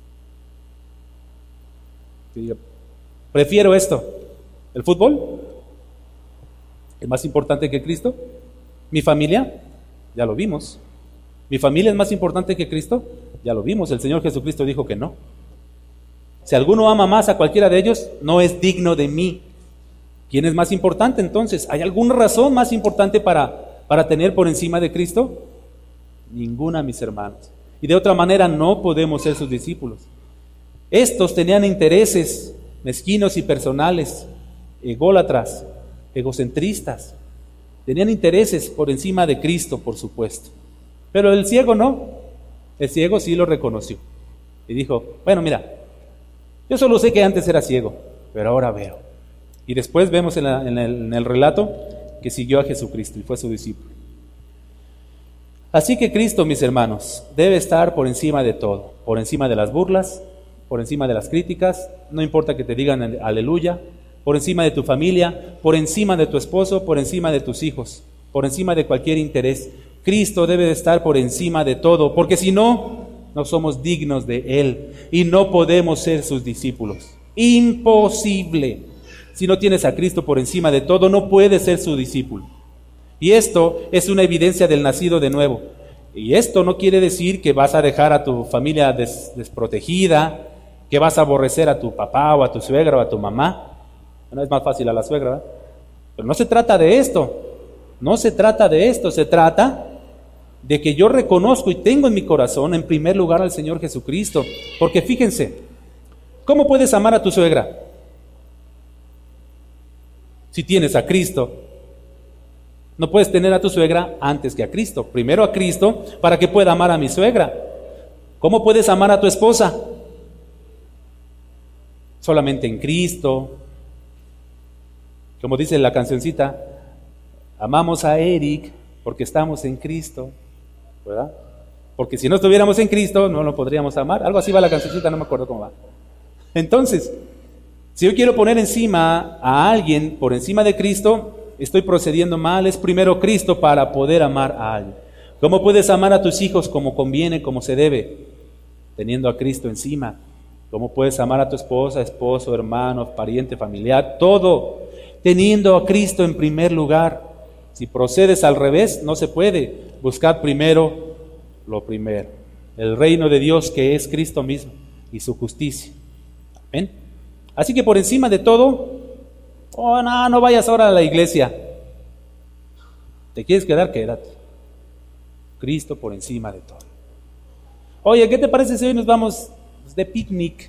A: Prefiero esto. ¿El fútbol? ¿Es más importante que Cristo? ¿Mi familia? Ya lo vimos. ¿Mi familia es más importante que Cristo? Ya lo vimos. El Señor Jesucristo dijo que no. Si alguno ama más a cualquiera de ellos, no es digno de mí. ¿Quién es más importante entonces? ¿Hay alguna razón más importante para, para tener por encima de Cristo? Ninguna, mis hermanos. Y de otra manera no podemos ser sus discípulos. Estos tenían intereses mezquinos y personales, ególatras, egocentristas. Tenían intereses por encima de Cristo, por supuesto. Pero el ciego no. El ciego sí lo reconoció. Y dijo, bueno, mira, yo solo sé que antes era ciego, pero ahora veo. Y después vemos en, la, en, el, en el relato que siguió a Jesucristo y fue su discípulo. Así que Cristo, mis hermanos, debe estar por encima de todo, por encima de las burlas, por encima de las críticas, no importa que te digan aleluya, por encima de tu familia, por encima de tu esposo, por encima de tus hijos, por encima de cualquier interés. Cristo debe de estar por encima de todo, porque si no, no somos dignos de Él y no podemos ser sus discípulos. Imposible. Si no tienes a Cristo por encima de todo, no puedes ser su discípulo. Y esto es una evidencia del nacido de nuevo. Y esto no quiere decir que vas a dejar a tu familia des, desprotegida, que vas a aborrecer a tu papá o a tu suegra o a tu mamá. No es más fácil a la suegra, ¿verdad? Pero no se trata de esto. No se trata de esto. Se trata de que yo reconozco y tengo en mi corazón en primer lugar al Señor Jesucristo. Porque fíjense, ¿cómo puedes amar a tu suegra? Si tienes a Cristo, no puedes tener a tu suegra antes que a Cristo. Primero a Cristo para que pueda amar a mi suegra. ¿Cómo puedes amar a tu esposa? Solamente en Cristo. Como dice la cancioncita, amamos a Eric porque estamos en Cristo, ¿verdad? Porque si no estuviéramos en Cristo, no lo podríamos amar. Algo así va la cancioncita, no me acuerdo cómo va. Entonces, si yo quiero poner encima a alguien por encima de Cristo, estoy procediendo mal. Es primero Cristo para poder amar a alguien. ¿Cómo puedes amar a tus hijos como conviene, como se debe? Teniendo a Cristo encima. ¿Cómo puedes amar a tu esposa, esposo, hermano, pariente, familiar? Todo teniendo a Cristo en primer lugar. Si procedes al revés, no se puede. Buscad primero lo primero, el reino de Dios que es Cristo mismo y su justicia. Amén. Así que por encima de todo, oh no, no vayas ahora a la iglesia. ¿Te quieres quedar? Quédate. Cristo por encima de todo. Oye, ¿qué te parece si hoy nos vamos de picnic?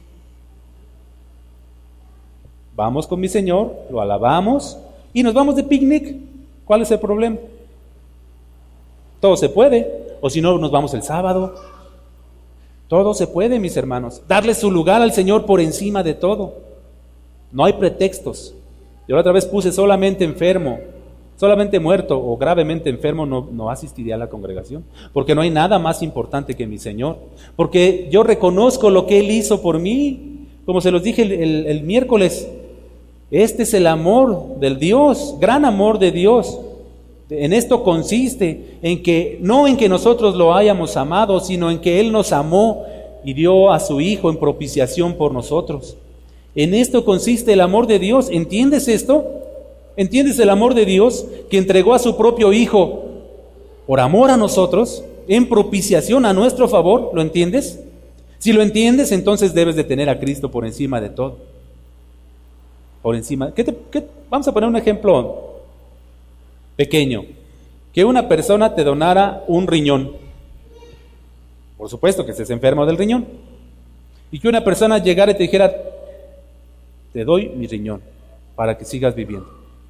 A: Vamos con mi Señor, lo alabamos y nos vamos de picnic. ¿Cuál es el problema? Todo se puede. O si no, nos vamos el sábado. Todo se puede, mis hermanos. Darle su lugar al Señor por encima de todo. No hay pretextos. Yo la otra vez puse solamente enfermo, solamente muerto o gravemente enfermo no, no asistiría a la congregación. Porque no hay nada más importante que mi Señor. Porque yo reconozco lo que Él hizo por mí. Como se los dije el, el, el miércoles, este es el amor del Dios, gran amor de Dios. En esto consiste, en que no en que nosotros lo hayamos amado, sino en que Él nos amó y dio a su Hijo en propiciación por nosotros. En esto consiste el amor de Dios. ¿Entiendes esto? ¿Entiendes el amor de Dios que entregó a su propio Hijo por amor a nosotros, en propiciación a nuestro favor? ¿Lo entiendes? Si lo entiendes, entonces debes de tener a Cristo por encima de todo. Por encima. ¿Qué te, qué? Vamos a poner un ejemplo pequeño. Que una persona te donara un riñón. Por supuesto que estés enfermo del riñón. Y que una persona llegara y te dijera, te doy mi riñón para que sigas viviendo.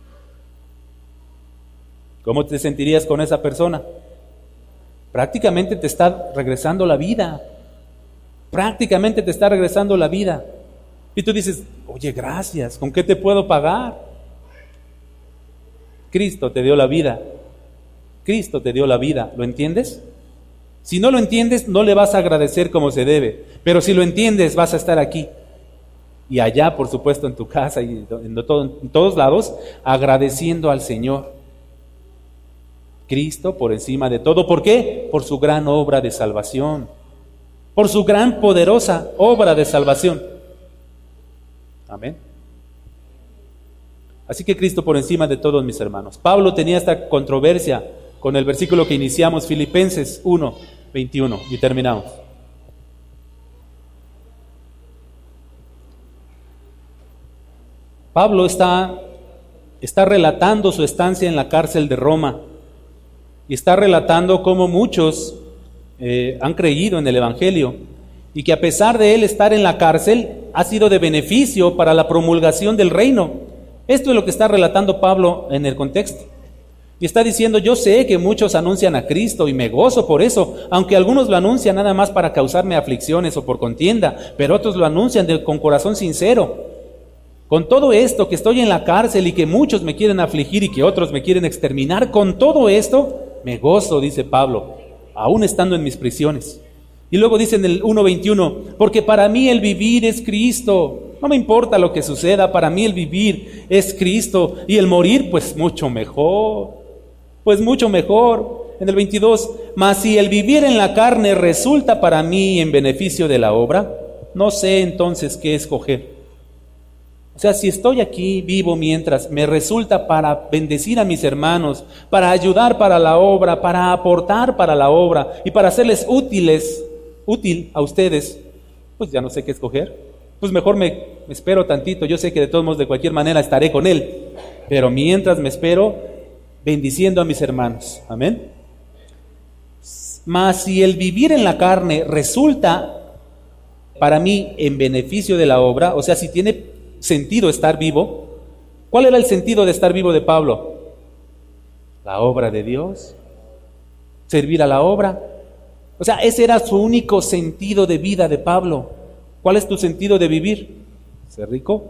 A: ¿Cómo te sentirías con esa persona? Prácticamente te está regresando la vida. Prácticamente te está regresando la vida. Y tú dices, oye, gracias, ¿con qué te puedo pagar? Cristo te dio la vida. Cristo te dio la vida, ¿lo entiendes? Si no lo entiendes, no le vas a agradecer como se debe. Pero si lo entiendes, vas a estar aquí. Y allá, por supuesto, en tu casa y en, todo, en todos lados, agradeciendo al Señor. Que Cristo por encima de todo. ¿Por qué? Por su gran obra de salvación. Por su gran poderosa obra de salvación. Amén. Así que Cristo por encima de todos, mis hermanos. Pablo tenía esta controversia con el versículo que iniciamos, Filipenses uno, veintiuno, y terminamos. Pablo está, está relatando su estancia en la cárcel de Roma y está relatando cómo muchos eh, han creído en el Evangelio y que a pesar de él estar en la cárcel ha sido de beneficio para la promulgación del reino. Esto es lo que está relatando Pablo en el contexto. Y está diciendo, yo sé que muchos anuncian a Cristo y me gozo por eso, aunque algunos lo anuncian nada más para causarme aflicciones o por contienda, pero otros lo anuncian de, con corazón sincero. Con todo esto, que estoy en la cárcel y que muchos me quieren afligir y que otros me quieren exterminar, con todo esto me gozo, dice Pablo, aún estando en mis prisiones. Y luego dice en el uno veintiuno, porque para mí el vivir es Cristo. No me importa lo que suceda, para mí el vivir es Cristo y el morir pues mucho mejor, pues mucho mejor. En el veintidós, mas si el vivir en la carne resulta para mí en beneficio de la obra, no sé entonces qué escoger. O sea, si estoy aquí vivo mientras me resulta para bendecir a mis hermanos, para ayudar para la obra, para aportar para la obra y para hacerles útiles, útil a ustedes, pues ya no sé qué escoger. Pues mejor me, me espero tantito, yo sé que de todos modos de cualquier manera estaré con Él, pero mientras me espero bendiciendo a mis hermanos, amén. Mas si el vivir en la carne resulta para mí en beneficio de la obra, o sea, si tiene sentido estar vivo, ¿cuál era el sentido de estar vivo de Pablo? La obra de Dios, servir a la obra, o sea, ese era su único sentido de vida de Pablo. ¿Cuál es tu sentido de vivir? ¿Ser rico?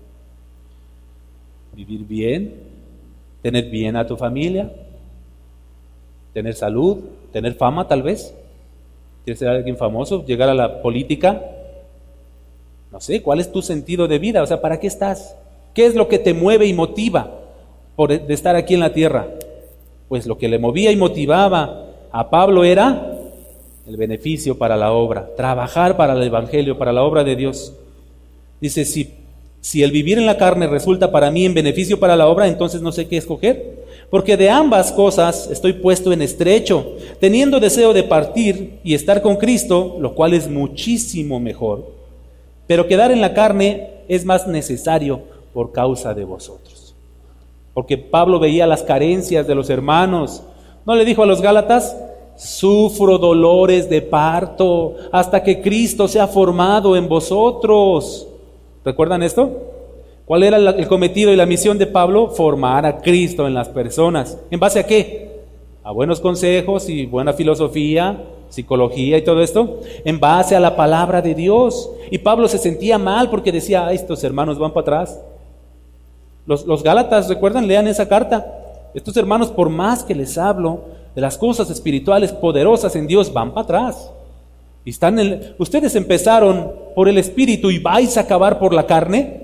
A: ¿Vivir bien? ¿Tener bien a tu familia? ¿Tener salud? ¿Tener fama tal vez? ¿Quieres ser alguien famoso? ¿Llegar a la política? No sé, ¿cuál es tu sentido de vida? O sea, ¿para qué estás? ¿Qué es lo que te mueve y motiva por de estar aquí en la tierra? Pues lo que le movía y motivaba a Pablo era el beneficio para la obra, trabajar para el Evangelio, para la obra de Dios. Dice, si, si el vivir en la carne resulta para mí en beneficio para la obra, entonces no sé qué escoger, porque de ambas cosas estoy puesto en estrecho, teniendo deseo de partir y estar con Cristo, lo cual es muchísimo mejor, pero quedar en la carne es más necesario por causa de vosotros. Porque Pablo veía las carencias de los hermanos. ¿No le dijo a los Gálatas? Sufro dolores de parto hasta que Cristo sea formado en vosotros. ¿Recuerdan esto? ¿Cuál era el cometido y la misión de Pablo? Formar a Cristo en las personas. ¿En base a qué? A buenos consejos y buena filosofía, psicología y todo esto. En base a la palabra de Dios. Y Pablo se sentía mal porque decía, ah, estos hermanos van para atrás. Los, los Gálatas, ¿recuerdan? Lean esa carta. Estos hermanos, por más que les hablo de las cosas espirituales poderosas en Dios, van para atrás. Y están en, ustedes empezaron por el Espíritu y vais a acabar por la carne.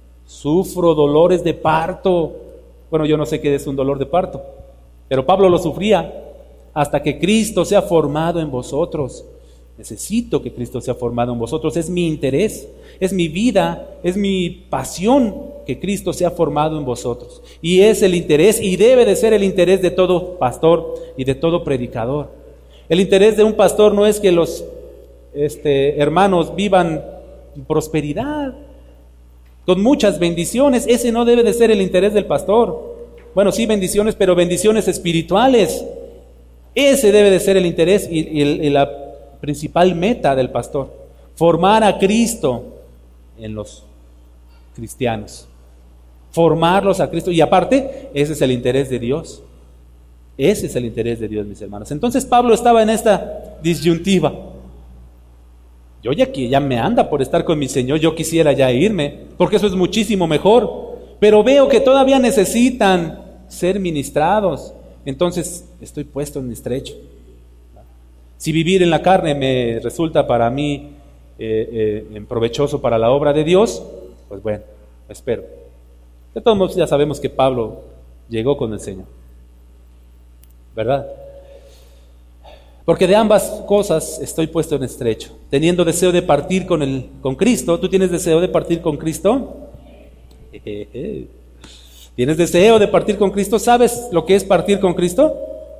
A: Sufro dolores de parto. Bueno, yo no sé qué es un dolor de parto, pero Pablo lo sufría hasta que Cristo sea formado en vosotros. Necesito que Cristo sea formado en vosotros. Es mi interés, es mi vida, es mi pasión que Cristo sea formado en vosotros. Y es el interés, y debe de ser el interés de todo pastor y de todo predicador. El interés de un pastor no es que los este, hermanos vivan en prosperidad, con muchas bendiciones. Ese no debe de ser el interés del pastor. Bueno, sí, bendiciones, pero bendiciones espirituales. Ese debe de ser el interés y, y, y la principal meta del pastor. Formar a Cristo en los cristianos. Formarlos a Cristo. Y aparte, ese es el interés de Dios. Ese es el interés de Dios, mis hermanos. Entonces Pablo estaba en esta disyuntiva. Yo ya, ya me anda por estar con mi Señor, yo quisiera ya irme, porque eso es muchísimo mejor. Pero veo que todavía necesitan ser ministrados. Entonces estoy puesto en estrecho. Si vivir en la carne me resulta para mí eh, eh, provechoso para la obra de Dios, pues bueno, espero. De todos modos ya sabemos que Pablo llegó con el Señor. ¿verdad? Porque de ambas cosas estoy puesto en estrecho. Teniendo deseo de partir con, el, con Cristo. ¿Tú tienes deseo de partir con Cristo? ¿Tienes deseo de partir con Cristo? ¿Sabes lo que es partir con Cristo?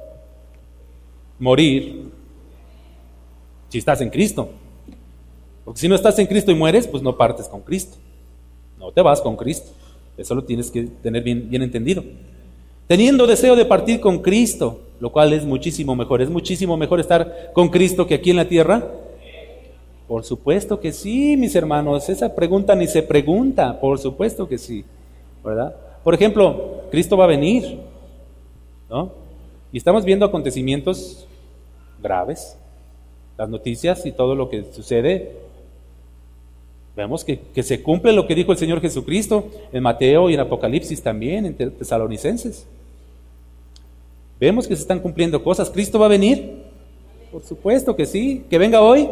A: Morir. Si estás en Cristo. Porque si no estás en Cristo y mueres, pues no partes con Cristo. No te vas con Cristo. Eso lo tienes que tener bien, bien entendido. Teniendo deseo de partir con Cristo, lo cual es muchísimo mejor. ¿Es muchísimo mejor estar con Cristo que aquí en la tierra? Por supuesto que sí, mis hermanos. Esa pregunta ni se pregunta. Por supuesto que sí, ¿verdad? Por ejemplo, Cristo va a venir, ¿no? Y estamos viendo acontecimientos graves. Las noticias y todo lo que sucede. Vemos que, que se cumple lo que dijo el Señor Jesucristo en Mateo y en Apocalipsis también, en Tesalonicenses. Vemos que se están cumpliendo cosas. ¿Cristo va a venir? Por supuesto que sí. ¿Que venga hoy?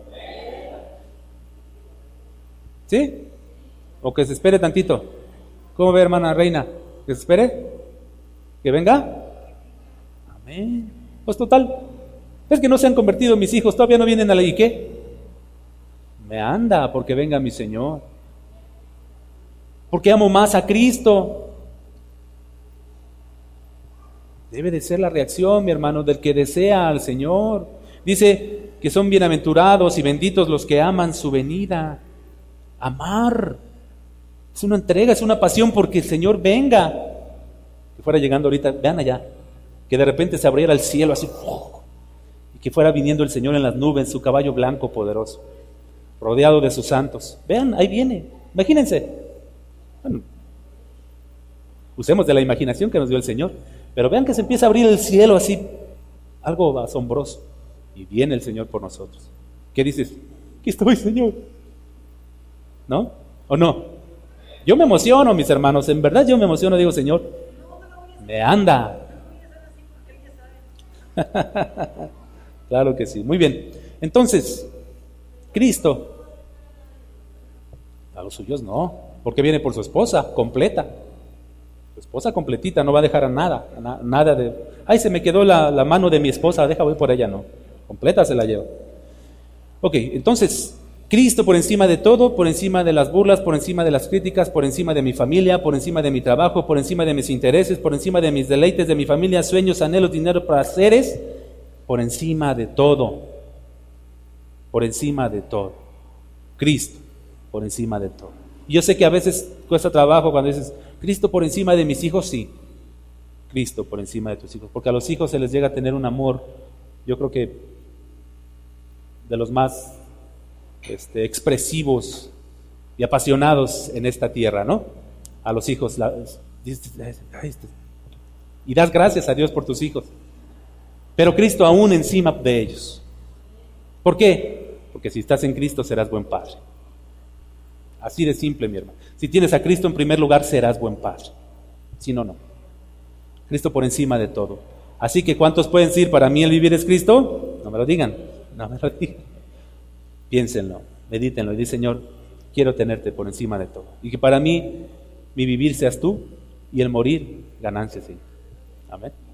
A: ¿Sí? ¿O que se espere tantito? ¿Cómo ve, hermana Reina? ¿Que se espere? ¿Que venga? Amén. Pues total, es que no se han convertido mis hijos, todavía no vienen a la... ¿Y qué? Me anda porque venga mi Señor. Porque amo más a Cristo. Debe de ser la reacción, mi hermano, del que desea al Señor. Dice que son bienaventurados y benditos los que aman su venida. Amar es una entrega, es una pasión porque el Señor venga. Que fuera llegando ahorita, vean allá, que de repente se abriera el cielo así, y que fuera viniendo el Señor en las nubes, su caballo blanco poderoso, rodeado de sus santos. Vean, ahí viene, imagínense. Bueno, usemos de la imaginación que nos dio el Señor, pero vean que se empieza a abrir el cielo así, algo asombroso, y viene el Señor por nosotros. ¿Qué dices? Aquí estoy, Señor. ¿No? ¿O no? Yo me emociono, mis hermanos, en verdad yo me emociono, digo, Señor, me anda. Claro que sí, muy bien. Entonces, Cristo, a los suyos no, porque viene por su esposa, completa. Su esposa completita, no va a dejar a nada, a na- nada de, ay, se me quedó la, la mano de mi esposa, deja voy por ella, no. Completa se la lleva. Ok, entonces, Cristo por encima de todo, por encima de las burlas, por encima de las críticas, por encima de mi familia, por encima de mi trabajo, por encima de mis intereses, por encima de mis deleites, de mi familia, sueños, anhelos, dinero, placeres, por encima de todo, por encima de todo. Cristo por encima de todo. Y yo sé que a veces cuesta trabajo cuando dices, Cristo por encima de mis hijos, sí. Cristo por encima de tus hijos, porque a los hijos se les llega a tener un amor, yo creo que de los más Este, expresivos y apasionados en esta tierra, ¿no? A los hijos. La, y das gracias a Dios por tus hijos. Pero Cristo aún encima de ellos. ¿Por qué? Porque si estás en Cristo serás buen padre. Así de simple, mi hermano. Si tienes a Cristo en primer lugar, serás buen padre. Si no, no. Cristo por encima de todo. Así que ¿cuántos pueden decir, para mí el vivir es Cristo? No me lo digan. No me lo digan. Piénsenlo, medítenlo y di, Señor, quiero tenerte por encima de todo. Y que para mí, mi vivir seas tú y el morir, ganancia, Señor. Amén.